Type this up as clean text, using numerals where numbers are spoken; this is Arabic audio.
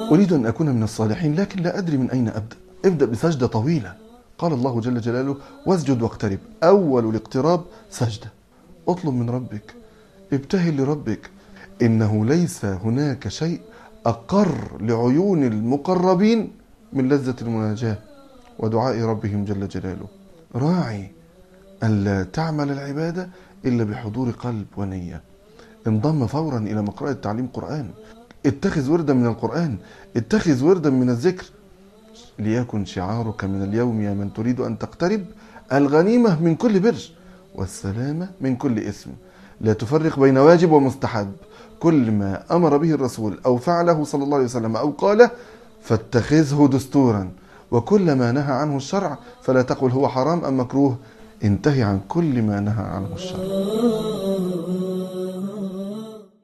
أريد أن أكون من الصالحين لكن لا أدري من أين أبدأ. ابدأ بسجدة طويلة. قال الله جل جلاله واسجد واقترب. أول الاقتراب سجدة. اطلب من ربك، ابتهل لربك. إنه ليس هناك شيء أقر لعيون المقربين من لذة المناجاة ودعاء ربهم جل جلاله. راعي ألا تعمل العبادة إلا بحضور قلب ونية. انضم فورا إلى مقرأة تعليم قرآن. اتخذ وردا من القرآن، اتخذ وردا من الذكر. ليكن شعارك من اليوم يا من تريد أن تقترب الغنيمة من كل بر والسلامة من كل إثم. لا تفرق بين واجب ومستحب. كل ما أمر به الرسول أو فعله صلى الله عليه وسلم أو قاله فاتخذه دستورا، وكل ما نهى عنه الشرع فلا تقل هو حرام أم مكروه، انتهي عن كل ما نهى عنه الشرع.